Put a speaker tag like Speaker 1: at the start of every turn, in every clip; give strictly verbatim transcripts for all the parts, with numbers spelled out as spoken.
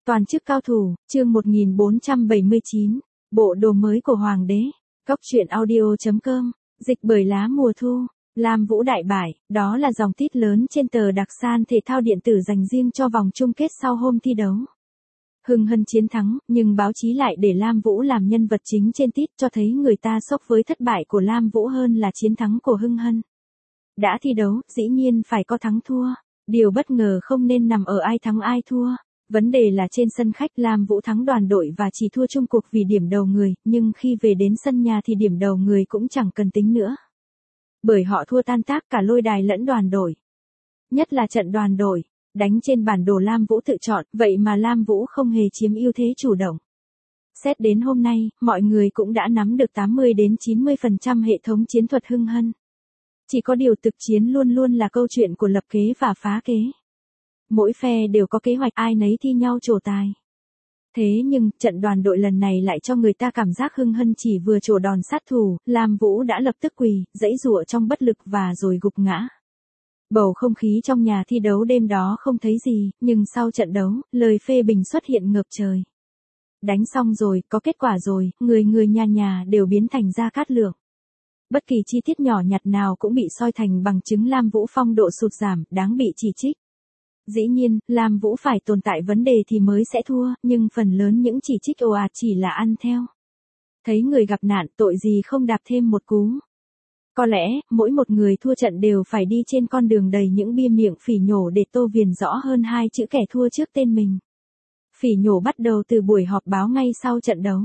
Speaker 1: Toàn chức cao thủ, chương một nghìn bốn trăm bảy mươi chín, bộ đồ mới của Hoàng đế. Góc truyện audio.com, dịch bởi lá mùa thu. Lam Vũ đại bại, đó là dòng tít lớn trên tờ đặc san thể thao điện tử dành riêng cho vòng chung kết sau hôm thi đấu. Hưng Hân chiến thắng, nhưng báo chí lại để Lam Vũ làm nhân vật chính trên tít, cho thấy người ta sốc với thất bại của Lam Vũ hơn là chiến thắng của Hưng Hân. Đã thi đấu, dĩ nhiên phải có thắng thua. Điều bất ngờ không nên nằm ở ai thắng ai thua. Vấn đề là trên sân khách Lam Vũ thắng đoàn đội và chỉ thua chung cuộc vì điểm đầu người, nhưng khi về đến sân nhà thì điểm đầu người cũng chẳng cần tính nữa. Bởi họ thua tan tác cả lôi đài lẫn đoàn đội. Nhất là trận đoàn đội, đánh trên bản đồ Lam Vũ tự chọn, vậy mà Lam Vũ không hề chiếm ưu thế chủ động. Xét đến hôm nay, mọi người cũng đã nắm được tám mươi đến chín mươi phần trăm hệ thống chiến thuật Hưng Hân. Chỉ có điều thực chiến luôn luôn là câu chuyện của lập kế và phá kế. Mỗi phe đều có kế hoạch, ai nấy thi nhau trổ tài. Thế nhưng, trận đoàn đội lần này lại cho người ta cảm giác Hưng Hân chỉ vừa trổ đòn sát thủ, Lam Vũ đã lập tức quỳ, giãy giụa trong bất lực và rồi gục ngã. Bầu không khí trong nhà thi đấu đêm đó không thấy gì, nhưng sau trận đấu, lời phê bình xuất hiện ngập trời. Đánh xong rồi, có kết quả rồi, người người nhà nhà đều biến thành Gia Cát Lượng. Bất kỳ chi tiết nhỏ nhặt nào cũng bị soi thành bằng chứng Lam Vũ phong độ sụt giảm, đáng bị chỉ trích. Dĩ nhiên, Lam Vũ phải tồn tại vấn đề thì mới sẽ thua, nhưng phần lớn những chỉ trích ồ ạt chỉ là ăn theo. Thấy người gặp nạn, tội gì không đạp thêm một cú. Có lẽ, mỗi một người thua trận đều phải đi trên con đường đầy những bia miệng phỉ nhổ để tô viền rõ hơn hai chữ kẻ thua trước tên mình. Phỉ nhổ bắt đầu từ buổi họp báo ngay sau trận đấu.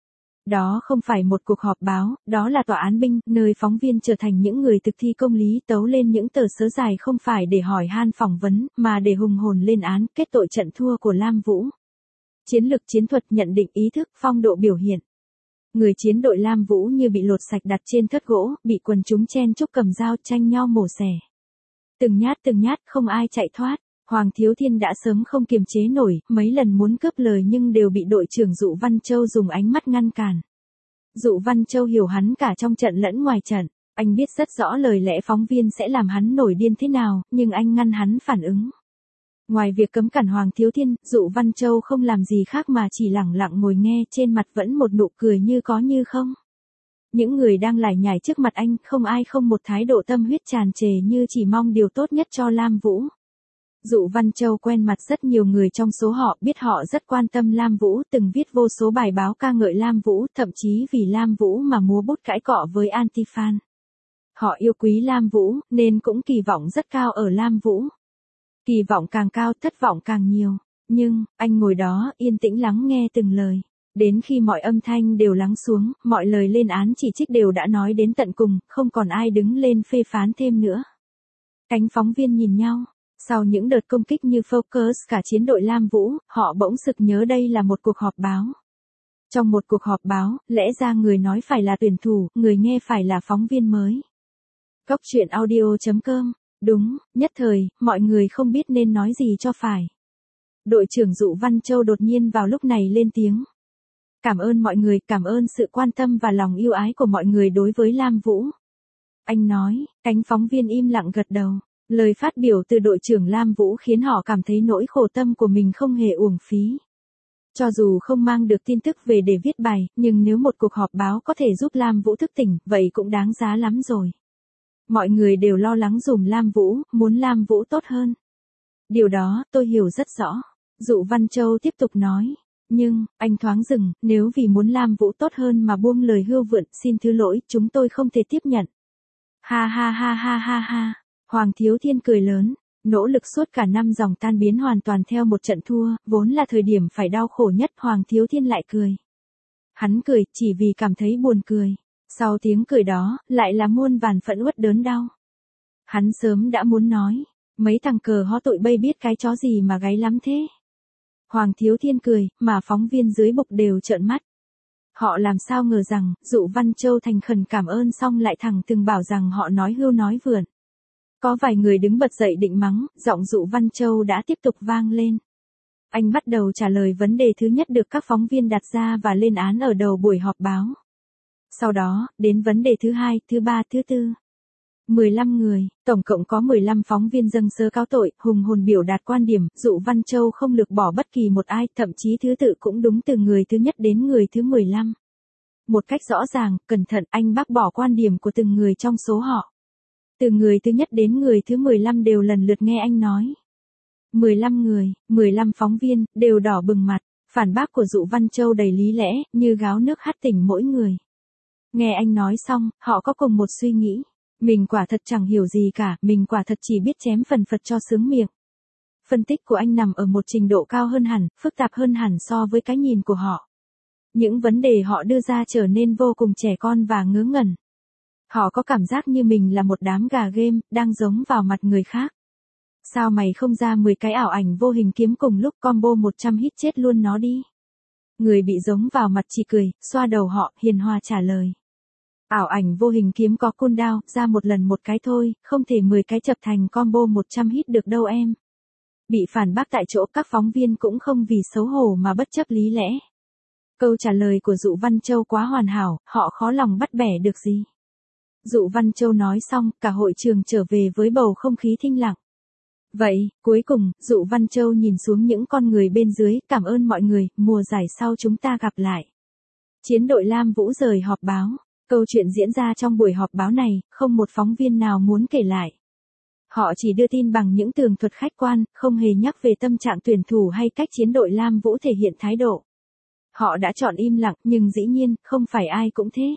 Speaker 1: Đó không phải một cuộc họp báo, đó là tòa án binh, nơi phóng viên trở thành những người thực thi công lý tấu lên những tờ sớ dài không phải để hỏi han phỏng vấn, mà để hùng hồn lên án, kết tội trận thua của Lam Vũ. Chiến lược chiến thuật nhận định ý thức, phong độ biểu hiện. Người chiến đội Lam Vũ như bị lột sạch đặt trên thớt gỗ, bị quần chúng chen chúc cầm dao tranh nhau mổ xẻ. Từng nhát từng nhát không ai chạy thoát. Hoàng Thiếu Thiên đã sớm không kiềm chế nổi, mấy lần muốn cướp lời nhưng đều bị đội trưởng Dụ Văn Châu dùng ánh mắt ngăn cản. Dụ Văn Châu hiểu hắn cả trong trận lẫn ngoài trận, anh biết rất rõ lời lẽ phóng viên sẽ làm hắn nổi điên thế nào, nhưng anh ngăn hắn phản ứng. Ngoài việc cấm cản Hoàng Thiếu Thiên, Dụ Văn Châu không làm gì khác mà chỉ lẳng lặng ngồi nghe, trên mặt vẫn một nụ cười như có như không. Những người đang lải nhải trước mặt anh, không ai không một thái độ tâm huyết tràn trề như chỉ mong điều tốt nhất cho Lam Vũ. Dụ Văn Châu quen mặt rất nhiều người trong số họ, biết họ rất quan tâm Lam Vũ, từng viết vô số bài báo ca ngợi Lam Vũ, thậm chí vì Lam Vũ mà múa bút cãi cọ với anti-fan. Họ yêu quý Lam Vũ, nên cũng kỳ vọng rất cao ở Lam Vũ. Kỳ vọng càng cao, thất vọng càng nhiều. Nhưng, anh ngồi đó, yên tĩnh lắng nghe từng lời. Đến khi mọi âm thanh đều lắng xuống, mọi lời lên án chỉ trích đều đã nói đến tận cùng, không còn ai đứng lên phê phán thêm nữa. Cánh phóng viên nhìn nhau. Sau những đợt công kích như Focus cả chiến đội Lam Vũ, họ bỗng sực nhớ đây là một cuộc họp báo. Trong một cuộc họp báo, lẽ ra người nói phải là tuyển thủ, người nghe phải là phóng viên mới. Góc truyện audio.com, đúng, nhất thời, mọi người không biết nên nói gì cho phải. Đội trưởng Dụ Văn Châu đột nhiên vào lúc này lên tiếng. Cảm ơn mọi người, cảm ơn sự quan tâm và lòng yêu ái của mọi người đối với Lam Vũ. Anh nói, cánh phóng viên im lặng gật đầu. Lời phát biểu từ đội trưởng Lam Vũ khiến họ cảm thấy nỗi khổ tâm của mình không hề uổng phí. Cho dù không mang được tin tức về để viết bài, nhưng nếu một cuộc họp báo có thể giúp Lam Vũ thức tỉnh, vậy cũng đáng giá lắm rồi. Mọi người đều lo lắng dùm Lam Vũ, muốn Lam Vũ tốt hơn. Điều đó, tôi hiểu rất rõ. Dụ Văn Châu tiếp tục nói. Nhưng, anh thoáng dừng, nếu vì muốn Lam Vũ tốt hơn mà buông lời hưu vượn, xin thứ lỗi, chúng tôi không thể tiếp nhận. Ha ha ha ha ha ha. Hoàng Thiếu Thiên cười lớn, nỗ lực suốt cả năm dòng tan biến hoàn toàn theo một trận thua, vốn là thời điểm phải đau khổ nhất, Hoàng Thiếu Thiên lại cười. Hắn cười, chỉ vì cảm thấy buồn cười. Sau tiếng cười đó, lại là muôn vàn phẫn uất đớn đau. Hắn sớm đã muốn nói, mấy thằng cờ ho tụi bay biết cái chó gì mà gáy lắm thế. Hoàng Thiếu Thiên cười, mà phóng viên dưới bục đều trợn mắt. Họ làm sao ngờ rằng, Dụ Văn Châu thành khẩn cảm ơn xong lại thẳng từng bảo rằng họ nói hưu nói vượn. Có vài người đứng bật dậy định mắng, giọng Dụ Văn Châu đã tiếp tục vang lên. Anh bắt đầu trả lời vấn đề thứ nhất được các phóng viên đặt ra và lên án ở đầu buổi họp báo. Sau đó, đến vấn đề thứ hai, thứ ba, thứ tư. mười lăm người, tổng cộng có mười lăm phóng viên dâng sớ cáo tội, hùng hồn biểu đạt quan điểm, Dụ Văn Châu không lược bỏ bất kỳ một ai, thậm chí thứ tự cũng đúng từ người thứ nhất đến người thứ mười lăm. Một cách rõ ràng, cẩn thận, anh bác bỏ quan điểm của từng người trong số họ. Từ người thứ nhất đến người thứ mười lăm đều lần lượt nghe anh nói. mười lăm người, mười lăm phóng viên, đều đỏ bừng mặt, phản bác của Dụ Văn Châu đầy lý lẽ, như gáo nước hắt tỉnh mỗi người. Nghe anh nói xong, họ có cùng một suy nghĩ. Mình quả thật chẳng hiểu gì cả, mình quả thật chỉ biết chém phần phật cho sướng miệng. Phân tích của anh nằm ở một trình độ cao hơn hẳn, phức tạp hơn hẳn so với cái nhìn của họ. Những vấn đề họ đưa ra trở nên vô cùng trẻ con và ngớ ngẩn. Họ có cảm giác như mình là một đám gà game, đang giống vào mặt người khác. Sao mày không ra mười cái ảo ảnh vô hình kiếm cùng lúc combo một trăm hit chết luôn nó đi. Người bị giống vào mặt chỉ cười, xoa đầu họ, hiền hòa trả lời. Ảo ảnh vô hình kiếm có cooldown, ra một lần một cái thôi, không thể mười cái chập thành combo một trăm hit được đâu em. Bị phản bác tại chỗ, các phóng viên cũng không vì xấu hổ mà bất chấp lý lẽ. Câu trả lời của Dụ Văn Châu quá hoàn hảo, họ khó lòng bắt bẻ được gì. Dụ Văn Châu nói xong, cả hội trường trở về với bầu không khí thinh lặng. Vậy, cuối cùng, Dụ Văn Châu nhìn xuống những con người bên dưới, cảm ơn mọi người, mùa giải sau chúng ta gặp lại. Chiến đội Lam Vũ rời họp báo. Câu chuyện diễn ra trong buổi họp báo này, không một phóng viên nào muốn kể lại. Họ chỉ đưa tin bằng những tường thuật khách quan, không hề nhắc về tâm trạng tuyển thủ hay cách chiến đội Lam Vũ thể hiện thái độ. Họ đã chọn im lặng, nhưng dĩ nhiên, không phải ai cũng thế.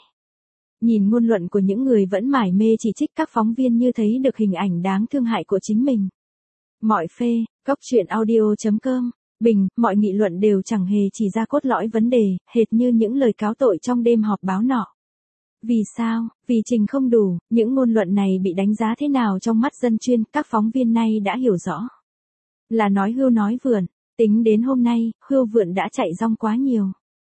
Speaker 1: Nhìn ngôn luận của những người vẫn mải mê chỉ trích các phóng viên như thấy được hình ảnh đáng thương hại của chính mình. Mọi phê, góc truyện audio chấm com, bình, mọi nghị luận đều chẳng hề chỉ ra cốt lõi vấn đề, hệt như những lời cáo tội trong đêm họp báo nọ. Vì sao? Vì trình không đủ, những ngôn luận này bị đánh giá thế nào trong mắt dân chuyên, các phóng viên nay đã hiểu rõ. Là nói hưu nói vượn, tính đến hôm nay, hưu vượn đã chạy rong quá nhiều.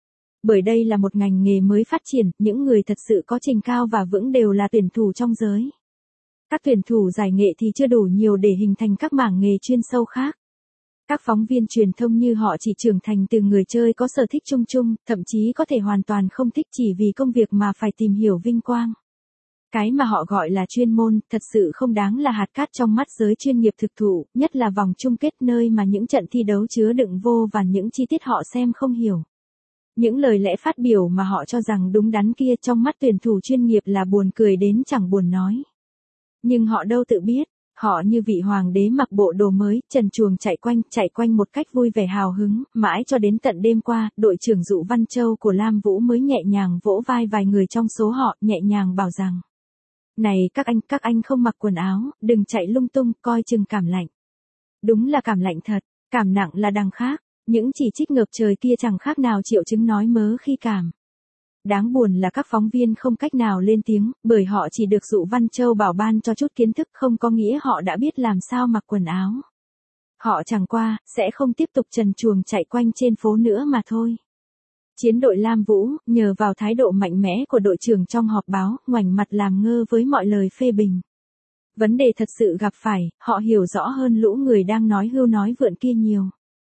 Speaker 1: Bởi đây là một ngành nghề mới phát triển, những người thật sự có trình cao và vững đều là tuyển thủ trong giới. Các tuyển thủ giải nghệ thì chưa đủ nhiều để hình thành các mảng nghề chuyên sâu khác. Các phóng viên truyền thông như họ chỉ trưởng thành từ người chơi có sở thích chung chung, thậm chí có thể hoàn toàn không thích chỉ vì công việc mà phải tìm hiểu vinh quang. Cái mà họ gọi là chuyên môn, thật sự không đáng là hạt cát trong mắt giới chuyên nghiệp thực thụ, nhất là vòng chung kết nơi mà những trận thi đấu chứa đựng vô vàn những chi tiết họ xem không hiểu. Những lời lẽ phát biểu mà họ cho rằng đúng đắn kia trong mắt tuyển thủ chuyên nghiệp là buồn cười đến chẳng buồn nói. Nhưng họ đâu tự biết. Họ như vị hoàng đế mặc bộ đồ mới, trần truồng chạy quanh, chạy quanh một cách vui vẻ hào hứng, mãi cho đến tận đêm qua, đội trưởng Dụ Văn Châu của Lam Vũ mới nhẹ nhàng vỗ vai vài người trong số họ, nhẹ nhàng bảo rằng. Này các anh, các anh không mặc quần áo, đừng chạy lung tung, coi chừng cảm lạnh. Đúng là cảm lạnh thật, cảm nặng là đằng khác, những chỉ trích ngập trời kia chẳng khác nào triệu chứng nói mớ khi cảm. Đáng buồn là các phóng viên không cách nào lên tiếng, bởi họ chỉ được Dụ Văn Châu bảo ban cho chút kiến thức không có nghĩa họ đã biết làm sao mặc quần áo. Họ chẳng qua, sẽ không tiếp tục trần truồng chạy quanh trên phố nữa mà thôi. Chiến đội Lam Vũ, nhờ vào thái độ mạnh mẽ của đội trưởng trong họp báo, ngoảnh mặt làm ngơ với mọi lời phê bình. Vấn đề thật sự gặp phải, họ hiểu rõ hơn lũ người đang nói hưu nói vượn kia nhiều.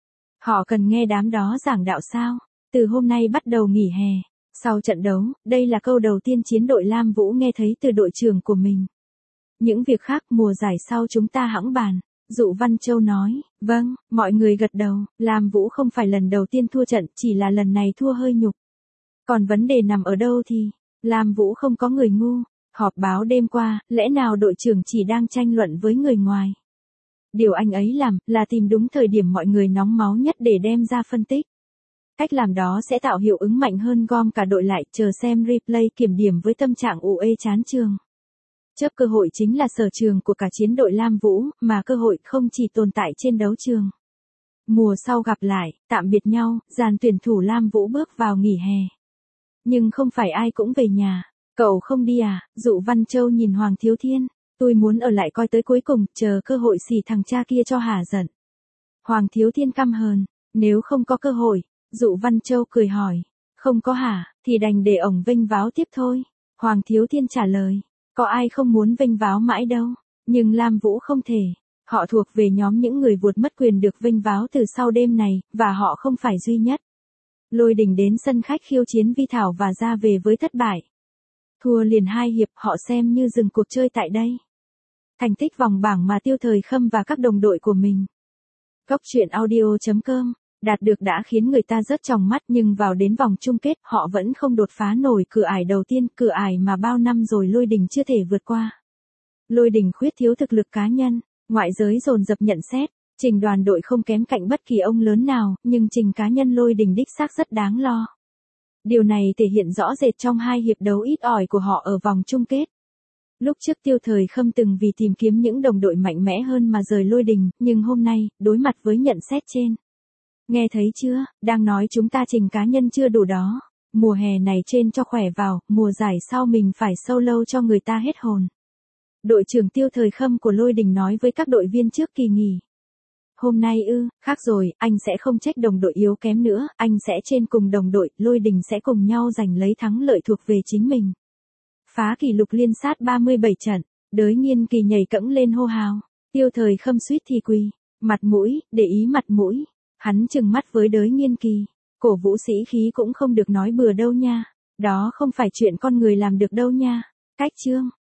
Speaker 1: Họ cần nghe đám đó giảng đạo sao, từ hôm nay bắt đầu nghỉ hè. Sau trận đấu, đây là câu đầu tiên chiến đội Lam Vũ nghe thấy từ đội trưởng của mình. Những việc khác mùa giải sau chúng ta hẵng bàn. Dụ Văn Châu nói, vâng, mọi người gật đầu, Lam Vũ không phải lần đầu tiên thua trận, chỉ là lần này thua hơi nhục. Còn vấn đề nằm ở đâu thì, Lam Vũ không có người ngu. Họp báo đêm qua, lẽ nào đội trưởng chỉ đang tranh luận với người ngoài. Điều anh ấy làm, là tìm đúng thời điểm mọi người nóng máu nhất để đem ra phân tích. Cách làm đó sẽ tạo hiệu ứng mạnh hơn gom cả đội lại, chờ xem replay kiểm điểm với tâm trạng ù ê chán trường. Chớp cơ hội chính là sở trường của cả chiến đội Lam Vũ, mà cơ hội không chỉ tồn tại trên đấu trường. Mùa sau gặp lại, tạm biệt nhau, dàn tuyển thủ Lam Vũ bước vào nghỉ hè. Nhưng không phải ai cũng về nhà. Cậu không đi à? Dụ Văn Châu nhìn Hoàng Thiếu Thiên. Tôi muốn ở lại coi tới cuối cùng, chờ cơ hội xì thằng cha kia cho hả giận. Hoàng Thiếu Thiên căm hờn. Nếu không có cơ hội, Dụ Văn Châu cười hỏi. Không có hả, thì đành để ổng vênh váo tiếp thôi. Hoàng Thiếu Thiên trả lời. Có ai không muốn vênh váo mãi đâu. Nhưng Lam Vũ không thể. Họ thuộc về nhóm những người vụt mất quyền được vênh váo từ sau đêm này, và họ không phải duy nhất. Lôi Đình đến sân khách khiêu chiến Vi Thảo và ra về với thất bại. Thua liền hai hiệp, họ xem như dừng cuộc chơi tại đây. thành tích vòng bảng mà Tiêu Thời Khâm và các đồng đội của mình. Cốc truyện audio chấm com đạt được đã khiến người ta rớt tròng mắt, nhưng vào đến vòng chung kết họ vẫn không đột phá nổi cửa ải đầu tiên, cửa ải mà bao năm rồi Lôi Đình chưa thể vượt qua. Lôi Đình khuyết thiếu thực lực cá nhân, ngoại giới dồn dập nhận xét, trình đoàn đội không kém cạnh bất kỳ ông lớn nào, nhưng trình cá nhân Lôi Đình đích xác rất đáng lo. Điều này thể hiện rõ rệt trong hai hiệp đấu ít ỏi của họ ở vòng chung kết. Lúc trước Tiêu Thời Khâm từng vì tìm kiếm những đồng đội mạnh mẽ hơn mà rời Lôi Đình, nhưng hôm nay, đối mặt với nhận xét trên. Nghe thấy chưa, đang nói chúng ta trình cá nhân chưa đủ đó. Mùa hè này trên cho khỏe vào, mùa giải sau mình phải solo cho người ta hết hồn. Đội trưởng Tiêu Thời Khâm của Lôi Đình nói với các đội viên trước kỳ nghỉ. Hôm nay ư, khác rồi, anh sẽ không trách đồng đội yếu kém nữa, anh sẽ trên cùng đồng đội, Lôi Đình sẽ cùng nhau giành lấy thắng lợi thuộc về chính mình. Phá kỷ lục liên sát ba mươi bảy trận, Đới Nghiên Kỳ nhảy cẫng lên hô hào, Tiêu Thời Khâm suýt thì quỳ, mặt mũi, để ý mặt mũi, hắn trừng mắt với Đới Nghiên Kỳ, cổ vũ sĩ khí cũng không được nói bừa đâu nha, đó không phải chuyện con người làm được đâu nha, cách chương.